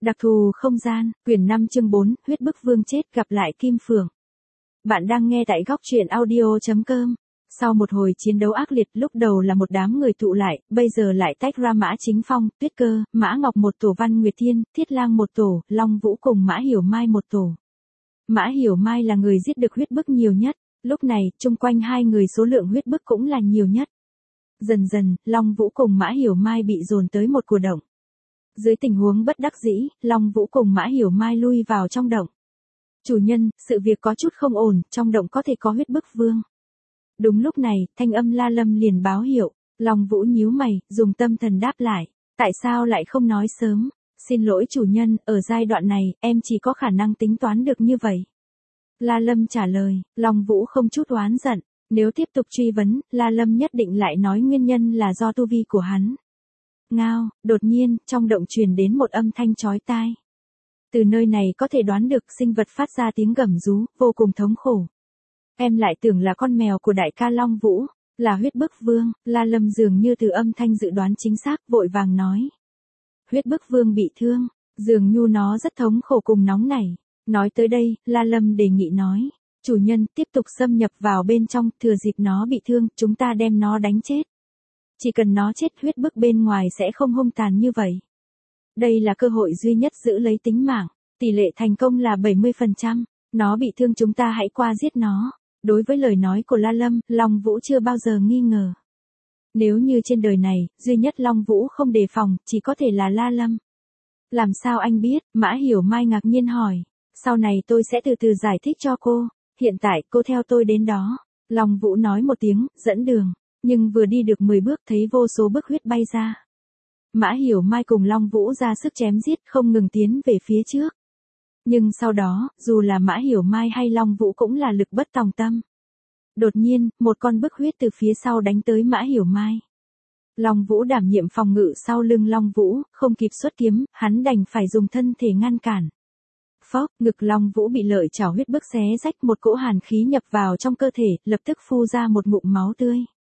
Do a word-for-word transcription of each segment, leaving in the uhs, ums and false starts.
Đặc thù không gian, quyển năm chương bốn, huyết bức vương chết, gặp lại Kim Phượng. Bạn đang nghe tại góc truyện audio chấm com. Sau một hồi chiến đấu ác liệt, lúc đầu là một đám người tụ lại, bây giờ lại tách ra Mã Chính Phong, Tuyết Cơ, Mã Ngọc một tổ, Văn Nguyệt Thiên, Thiết Lang một tổ, Long Vũ cùng Mã Hiểu Mai một tổ. Mã Hiểu Mai là người giết được huyết bức nhiều nhất, lúc này, chung quanh hai người số lượng huyết bức cũng là nhiều nhất. Dần dần, Long Vũ cùng Mã Hiểu Mai bị dồn tới một cửa động. Dưới tình huống bất đắc dĩ, Long Vũ cùng Mã Hiểu Mai lui vào trong động. Chủ nhân, sự việc có chút không ổn, trong động có thể có huyết bức vương. Đúng lúc này, thanh âm La Lâm liền báo hiệu, Long Vũ nhíu mày, dùng tâm thần đáp lại. Tại sao lại không nói sớm? Xin lỗi chủ nhân, ở giai đoạn này, em chỉ có khả năng tính toán được như vậy. La Lâm trả lời, Long Vũ không chút oán giận. Nếu tiếp tục truy vấn, La Lâm nhất định lại nói nguyên nhân là do tu vi của hắn. Ngao, đột nhiên, trong động truyền đến một âm thanh chói tai. Từ nơi này có thể đoán được sinh vật phát ra tiếng gầm rú, vô cùng thống khổ. Em lại tưởng là con mèo của đại ca Long Vũ, là huyết bức vương, La Lâm dường như từ âm thanh dự đoán chính xác, vội vàng nói. Huyết bức vương bị thương, dường như nó rất thống khổ cùng nóng nảy. Nói tới đây, La Lâm đề nghị nói. Chủ nhân, tiếp tục xâm nhập vào bên trong, thừa dịp nó bị thương, chúng ta đem nó đánh chết. Chỉ cần nó chết, huyết bức bên ngoài sẽ không hung tàn như vậy. Đây là cơ hội duy nhất giữ lấy tính mạng, tỷ lệ thành công là bảy mươi phần trăm, nó bị thương chúng ta hãy qua giết nó. Đối với lời nói của La Lâm, Long Vũ chưa bao giờ nghi ngờ. Nếu như trên đời này, duy nhất Long Vũ không đề phòng, chỉ có thể là La Lâm. Làm sao anh biết? Mã Hiểu Mai ngạc nhiên hỏi. Sau này tôi sẽ từ từ giải thích cho cô. Hiện tại, cô theo tôi đến đó. Long Vũ nói một tiếng, dẫn đường. Nhưng vừa đi được mười bước thấy vô số bức huyết bay ra. Mã Hiểu Mai cùng Long Vũ ra sức chém giết không ngừng tiến về phía trước. Nhưng sau đó, dù là Mã Hiểu Mai hay Long Vũ cũng là lực bất tòng tâm. Đột nhiên, một con bức huyết từ phía sau đánh tới Mã Hiểu Mai. Long Vũ đảm nhiệm phòng ngự sau lưng Long Vũ, không kịp xuất kiếm, hắn đành phải dùng thân thể ngăn cản. Phốc, ngực Long Vũ bị lợi chảo huyết bức xé rách, một cỗ hàn khí nhập vào trong cơ thể, lập tức phun ra một ngụm máu tươi.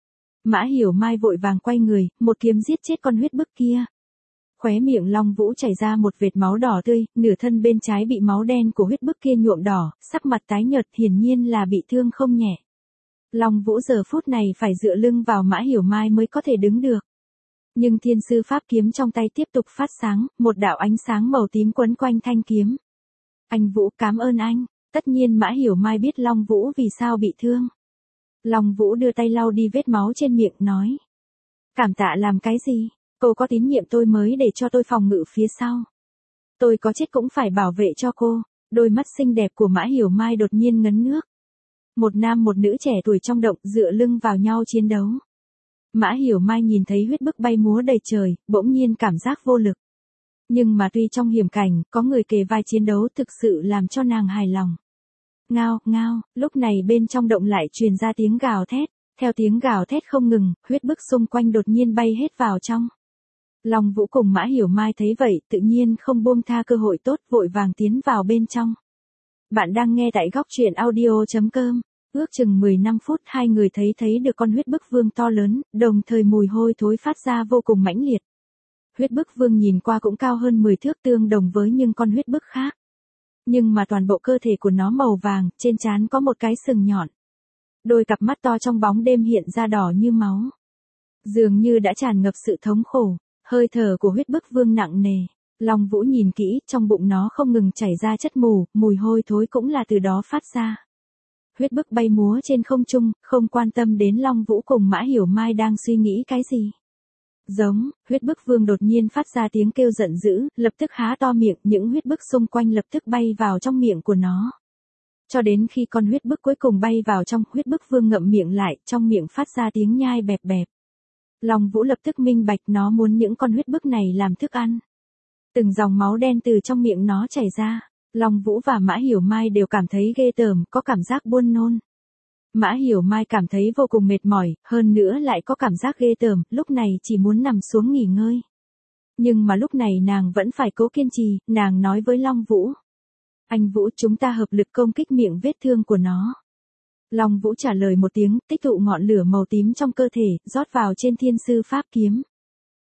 Mã Hiểu Mai vội vàng quay người, một kiếm giết chết con huyết bức kia. Khóe miệng Long Vũ chảy ra một vệt máu đỏ tươi, nửa thân bên trái bị máu đen của huyết bức kia nhuộm đỏ, sắc mặt tái nhợt, hiển nhiên là bị thương không nhẹ. Long Vũ giờ phút này phải dựa lưng vào Mã Hiểu Mai mới có thể đứng được. Nhưng thiên sư pháp kiếm trong tay tiếp tục phát sáng, một đạo ánh sáng màu tím quấn quanh thanh kiếm. Anh Vũ, cảm ơn anh. Tất nhiên Mã Hiểu Mai biết Long Vũ vì sao bị thương. Long Vũ đưa tay lau đi vết máu trên miệng, nói. Cảm tạ làm cái gì? Cô có tín nhiệm tôi mới để cho tôi phòng ngự phía sau. Tôi có chết cũng phải bảo vệ cho cô. Đôi mắt xinh đẹp của Mã Hiểu Mai đột nhiên ngấn nước. Một nam một nữ trẻ tuổi trong động dựa lưng vào nhau chiến đấu. Mã Hiểu Mai nhìn thấy huyết bức bay múa đầy trời, bỗng nhiên cảm giác vô lực. Nhưng mà tuy trong hiểm cảnh, có người kề vai chiến đấu thực sự làm cho nàng hài lòng. Ngao, ngao, lúc này bên trong động lại truyền ra tiếng gào thét. Theo tiếng gào thét không ngừng, huyết bức xung quanh đột nhiên bay hết vào trong. Long Vũ cùng Mã Hiểu Mai thấy vậy, tự nhiên không buông tha cơ hội tốt, vội vàng tiến vào bên trong. Bạn đang nghe tại góc truyện audio chấm com. Ước chừng mười lăm phút hai người thấy thấy được con huyết bức vương to lớn, đồng thời mùi hôi thối phát ra vô cùng mãnh liệt. Huyết bức vương nhìn qua cũng cao hơn mười thước, tương đồng với những con huyết bức khác. Nhưng mà toàn bộ cơ thể của nó màu vàng, trên trán có một cái sừng nhọn. Đôi cặp mắt to trong bóng đêm hiện ra đỏ như máu. Dường như đã tràn ngập sự thống khổ, hơi thở của huyết bức vương nặng nề. Long Vũ nhìn kỹ, trong bụng nó không ngừng chảy ra chất mù, mùi hôi thối cũng là từ đó phát ra. Huyết bức bay múa trên không trung, không quan tâm đến Long Vũ cùng Mã Hiểu Mai đang suy nghĩ cái gì. Giống, huyết bức vương đột nhiên phát ra tiếng kêu giận dữ, lập tức há to miệng, những huyết bức xung quanh lập tức bay vào trong miệng của nó. Cho đến khi con huyết bức cuối cùng bay vào trong, huyết bức vương ngậm miệng lại, trong miệng phát ra tiếng nhai bẹp bẹp. Long Vũ lập tức minh bạch nó muốn những con huyết bức này làm thức ăn. Từng dòng máu đen từ trong miệng nó chảy ra. Long Vũ và Mã Hiểu Mai đều cảm thấy ghê tởm, có cảm giác buồn nôn. Mã Hiểu Mai cảm thấy vô cùng mệt mỏi, hơn nữa lại có cảm giác ghê tởm, lúc này chỉ muốn nằm xuống nghỉ ngơi. Nhưng mà lúc này nàng vẫn phải cố kiên trì, nàng nói với Long Vũ. Anh Vũ, chúng ta hợp lực công kích miệng vết thương của nó. Long Vũ trả lời một tiếng, tích tụ ngọn lửa màu tím trong cơ thể, rót vào trên thiên sư pháp kiếm.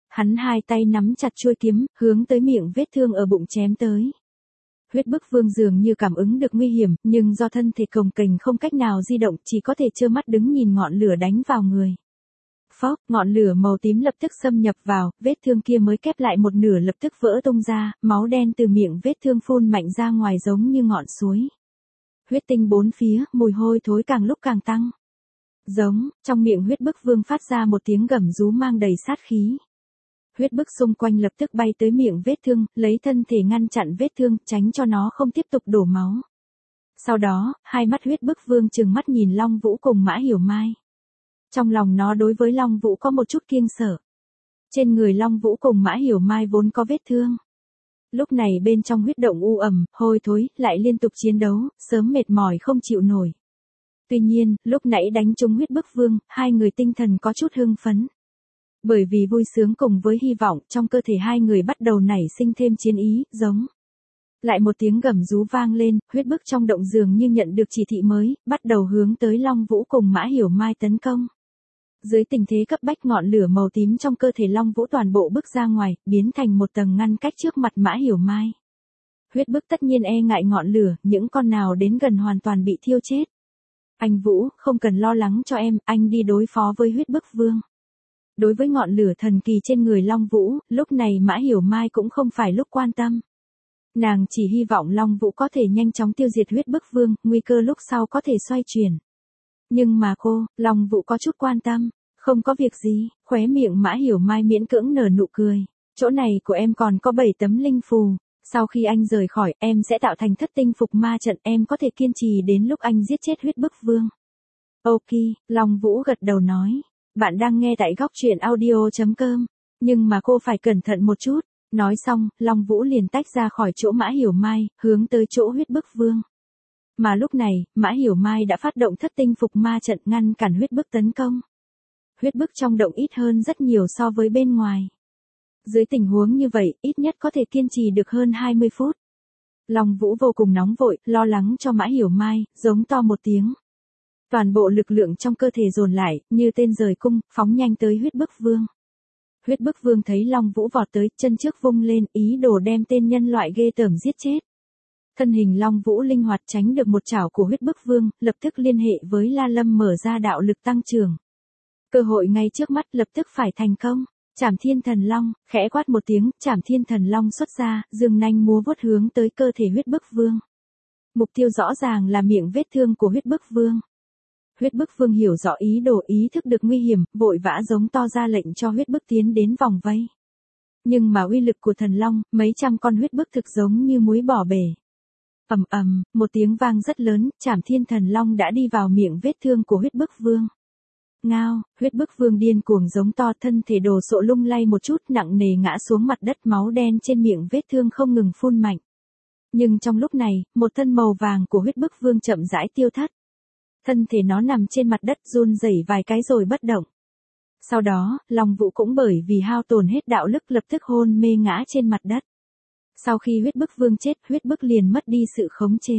Hắn hai tay nắm chặt chuôi kiếm, hướng tới miệng vết thương ở bụng chém tới. Huyết bức vương dường như cảm ứng được nguy hiểm, nhưng do thân thể cồng kềnh không cách nào di động, chỉ có thể trơ mắt đứng nhìn ngọn lửa đánh vào người. Phốc, ngọn lửa màu tím lập tức xâm nhập vào, vết thương kia mới kép lại một nửa lập tức vỡ tung ra, máu đen từ miệng vết thương phun mạnh ra ngoài giống như ngọn suối. Huyết tinh bốn phía, mùi hôi thối càng lúc càng tăng. Giống, trong miệng huyết bức vương phát ra một tiếng gầm rú mang đầy sát khí. Huyết bức xung quanh lập tức bay tới miệng vết thương, lấy thân thể ngăn chặn vết thương, tránh cho nó không tiếp tục đổ máu. Sau đó, hai mắt huyết bức vương trừng mắt nhìn Long Vũ cùng Mã Hiểu Mai. Trong lòng nó đối với Long Vũ có một chút kiêng sợ. Trên người Long Vũ cùng Mã Hiểu Mai vốn có vết thương. Lúc này bên trong huyết động u ẩm, hôi thối, lại liên tục chiến đấu, sớm mệt mỏi không chịu nổi. Tuy nhiên, lúc nãy đánh trúng huyết bức vương, hai người tinh thần có chút hưng phấn. Bởi vì vui sướng cùng với hy vọng, trong cơ thể hai người bắt đầu nảy sinh thêm chiến ý, giống. Lại một tiếng gầm rú vang lên, huyết bức trong động dường như nhận được chỉ thị mới, bắt đầu hướng tới Long Vũ cùng Mã Hiểu Mai tấn công. Dưới tình thế cấp bách ngọn lửa màu tím trong cơ thể Long Vũ toàn bộ bức ra ngoài, biến thành một tầng ngăn cách trước mặt Mã Hiểu Mai. Huyết bức tất nhiên e ngại ngọn lửa, những con nào đến gần hoàn toàn bị thiêu chết. Anh Vũ, không cần lo lắng cho em, anh đi đối phó với huyết bức vương. Đối với ngọn lửa thần kỳ trên người Long Vũ, lúc này Mã Hiểu Mai cũng không phải lúc quan tâm. Nàng chỉ hy vọng Long Vũ có thể nhanh chóng tiêu diệt huyết bức vương, nguy cơ lúc sau có thể xoay chuyển. Nhưng mà cô, Long Vũ có chút quan tâm, không có việc gì, khóe miệng Mã Hiểu Mai miễn cưỡng nở nụ cười. Chỗ này của em còn có bảy tấm linh phù, sau khi anh rời khỏi, em sẽ tạo thành thất tinh phục ma trận, em có thể kiên trì đến lúc anh giết chết huyết bức vương. Ok, Long Vũ gật đầu nói. Bạn đang nghe tại góc truyện audio chấm com, nhưng mà cô phải cẩn thận một chút. Nói xong, Long Vũ liền tách ra khỏi chỗ Mã Hiểu Mai, hướng tới chỗ huyết bức vương. Mà lúc này, Mã Hiểu Mai đã phát động thất tinh phục ma trận ngăn cản huyết bức tấn công. Huyết bức trong động ít hơn rất nhiều so với bên ngoài. Dưới tình huống như vậy, ít nhất có thể kiên trì được hơn hai mươi phút. Long Vũ vô cùng nóng vội, lo lắng cho Mã Hiểu Mai, giống to một tiếng. Toàn bộ lực lượng trong cơ thể dồn lại, như tên rời cung, phóng nhanh tới huyết bức vương. Huyết bức vương thấy Long Vũ vọt tới, chân trước vung lên, ý đồ đem tên nhân loại ghê tởm giết chết. Thân hình Long Vũ linh hoạt tránh được một chảo của huyết bức vương, lập tức liên hệ với La Lâm mở ra đạo lực tăng trưởng. Cơ hội ngay trước mắt lập tức phải thành công. Trảm Thiên Thần Long, khẽ quát một tiếng, Trảm Thiên Thần Long xuất ra, dương nanh múa vuốt hướng tới cơ thể huyết bức vương. Mục tiêu rõ ràng là miệng vết thương của huyết bức vương. Huyết bức vương hiểu rõ ý đồ, ý thức được nguy hiểm, vội vã giống to ra lệnh cho huyết bức tiến đến vòng vây. Nhưng mà uy lực của thần long, mấy trăm con huyết bức thực giống như muối bỏ bể. Ầm ầm, một tiếng vang rất lớn, Trảm Thiên Thần Long đã đi vào miệng vết thương của huyết bức vương. Ngao, huyết bức vương điên cuồng giống to, thân thể đồ sộ lung lay một chút, nặng nề ngã xuống mặt đất, máu đen trên miệng vết thương không ngừng phun mạnh. Nhưng trong lúc này, một thân màu vàng của huyết bức vương chậm rãi tiêu thất. Thân thể nó nằm trên mặt đất run rẩy vài cái rồi bất động. Sau đó, Long Vũ cũng bởi vì hao tổn hết đạo lực lập tức hôn mê ngã trên mặt đất. Sau khi huyết bức vương chết, huyết bức liền mất đi sự khống chế.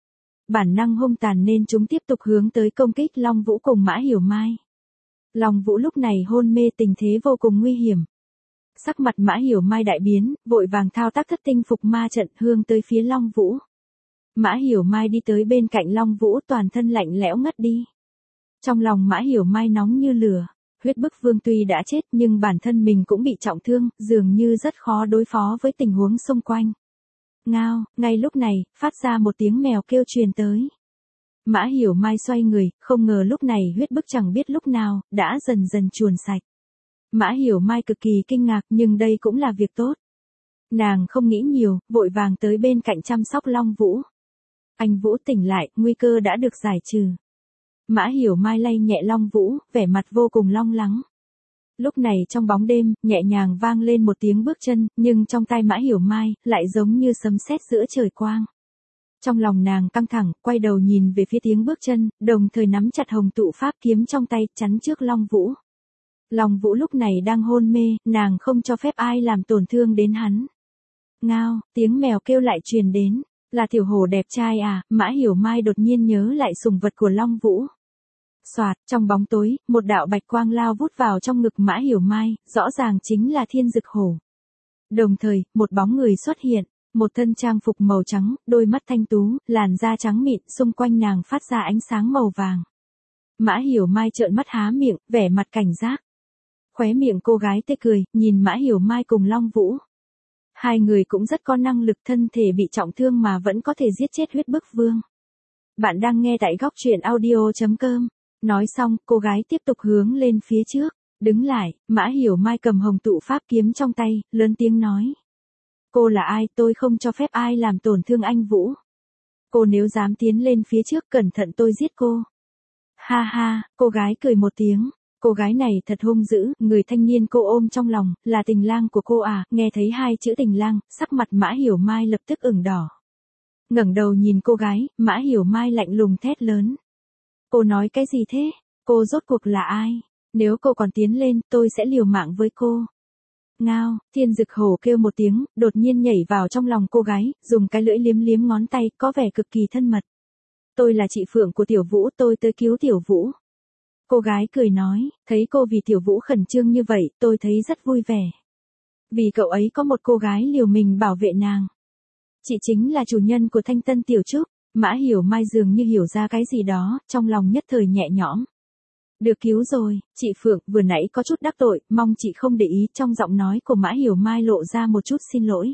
Bản năng hung tàn nên chúng tiếp tục hướng tới công kích Long Vũ cùng Mã Hiểu Mai. Long Vũ lúc này hôn mê, tình thế vô cùng nguy hiểm. Sắc mặt Mã Hiểu Mai đại biến, vội vàng thao tác thất tinh phục ma trận hướng tới phía Long Vũ. Mã Hiểu Mai đi tới bên cạnh Long Vũ, toàn thân lạnh lẽo ngất đi. Trong lòng Mã Hiểu Mai nóng như lửa, huyết bức vương tuy đã chết nhưng bản thân mình cũng bị trọng thương, dường như rất khó đối phó với tình huống xung quanh. Ngao, ngay lúc này, phát ra một tiếng mèo kêu truyền tới. Mã Hiểu Mai xoay người, không ngờ lúc này huyết bức chẳng biết lúc nào, đã dần dần chuồn sạch. Mã Hiểu Mai cực kỳ kinh ngạc, nhưng đây cũng là việc tốt. Nàng không nghĩ nhiều, vội vàng tới bên cạnh chăm sóc Long Vũ. Anh Vũ tỉnh lại, nguy cơ đã được giải trừ. Mã Hiểu Mai lay nhẹ Long Vũ, vẻ mặt vô cùng long lắng. Lúc này trong bóng đêm, nhẹ nhàng vang lên một tiếng bước chân, nhưng trong tai Mã Hiểu Mai, lại giống như sấm sét giữa trời quang. Trong lòng nàng căng thẳng, quay đầu nhìn về phía tiếng bước chân, đồng thời nắm chặt hồng tụ pháp kiếm trong tay, chắn trước Long Vũ. Long Vũ lúc này đang hôn mê, nàng không cho phép ai làm tổn thương đến hắn. Ngao, tiếng mèo kêu lại truyền đến. Là tiểu hổ đẹp trai à? Mã Hiểu Mai đột nhiên nhớ lại sùng vật của Long Vũ. Soạt, trong bóng tối, một đạo bạch quang lao vút vào trong ngực Mã Hiểu Mai, rõ ràng chính là Thiên Dực Hổ. Đồng thời, một bóng người xuất hiện, một thân trang phục màu trắng, đôi mắt thanh tú, làn da trắng mịn, xung quanh nàng phát ra ánh sáng màu vàng. Mã Hiểu Mai trợn mắt há miệng, vẻ mặt cảnh giác. Khóe miệng cô gái tê cười, nhìn Mã Hiểu Mai cùng Long Vũ. Hai người cũng rất có năng lực, thân thể bị trọng thương mà vẫn có thể giết chết Huyết Bức Vương. Bạn đang nghe tại góc truyện audio chấm com. Nói xong, cô gái tiếp tục hướng lên phía trước. Đứng lại, Mã Hiểu Mai cầm hồng tụ pháp kiếm trong tay, lớn tiếng nói. Cô là ai, tôi không cho phép ai làm tổn thương anh Vũ. Cô nếu dám tiến lên phía trước, cẩn thận tôi giết cô. Ha ha, cô gái cười một tiếng. Cô gái này thật hung dữ, người thanh niên cô ôm trong lòng, là tình lang của cô à, nghe thấy hai chữ tình lang, sắc mặt Mã Hiểu Mai lập tức ửng đỏ. Ngẩng đầu nhìn cô gái, Mã Hiểu Mai lạnh lùng thét lớn. Cô nói cái gì thế? Cô rốt cuộc là ai? Nếu cô còn tiến lên, tôi sẽ liều mạng với cô. Ngao, Thiên Dực Hổ kêu một tiếng, đột nhiên nhảy vào trong lòng cô gái, dùng cái lưỡi liếm liếm ngón tay, có vẻ cực kỳ thân mật. Tôi là chị Phượng của Tiểu Vũ, tôi tới cứu Tiểu Vũ. Cô gái cười nói, thấy cô vì Tiểu Vũ khẩn trương như vậy, tôi thấy rất vui vẻ. Vì cậu ấy có một cô gái liều mình bảo vệ nàng. Chị chính là chủ nhân của Thanh Tân Tiểu Trúc. Mã Hiểu Mai dường như hiểu ra cái gì đó, trong lòng nhất thời nhẹ nhõm. Được cứu rồi, chị Phượng, vừa nãy có chút đắc tội, mong chị không để ý, trong giọng nói của Mã Hiểu Mai lộ ra một chút xin lỗi.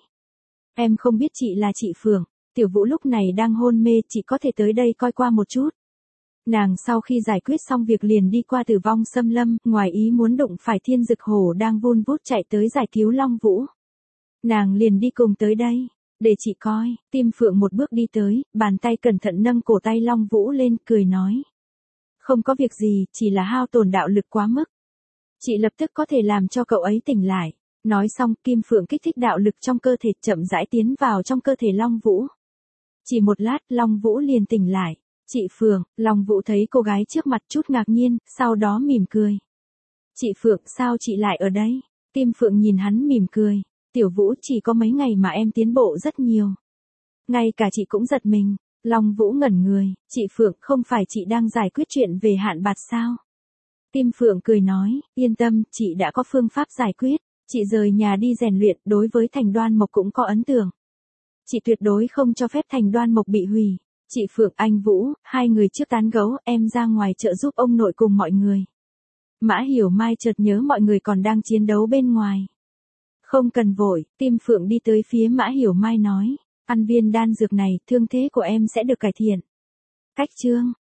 Em không biết chị là chị Phượng, Tiểu Vũ lúc này đang hôn mê, chị có thể tới đây coi qua một chút. Nàng sau khi giải quyết xong việc liền đi qua Tử Vong Xâm Lâm, ngoài ý muốn đụng phải Thiên Dực Hổ đang vun vút chạy tới giải cứu Long Vũ. Nàng liền đi cùng tới đây. Để chị coi, Tim Phượng một bước đi tới, bàn tay cẩn thận nâng cổ tay Long Vũ lên, cười nói. Không có việc gì, chỉ là hao tổn đạo lực quá mức. Chị lập tức có thể làm cho cậu ấy tỉnh lại. Nói xong, Kim Phượng kích thích đạo lực trong cơ thể, chậm rãi tiến vào trong cơ thể Long Vũ. Chỉ một lát, Long Vũ liền tỉnh lại. Chị Phượng, Long Vũ thấy cô gái trước mặt chút ngạc nhiên, sau đó mỉm cười. Chị Phượng, sao chị lại ở đây? Kim Phượng nhìn hắn mỉm cười. Tiểu Vũ, chỉ có mấy ngày mà em tiến bộ rất nhiều. Ngay cả chị cũng giật mình. Long Vũ ngẩn người, chị Phượng, không phải chị đang giải quyết chuyện về hạn bạt sao? Kim Phượng cười nói, yên tâm, chị đã có phương pháp giải quyết. Chị rời nhà đi rèn luyện, đối với Thành Đoan Mộc cũng có ấn tượng. Chị tuyệt đối không cho phép Thành Đoan Mộc bị hủy. Chị Phượng, anh Vũ, hai người trước tán gẫu, em ra ngoài chợ giúp ông nội cùng mọi người. Mã Hiểu Mai chợt nhớ mọi người còn đang chiến đấu bên ngoài. Không cần vội, Tim Phượng đi tới phía Mã Hiểu Mai nói, ăn viên đan dược này, thương thế của em sẽ được cải thiện. Cách chương,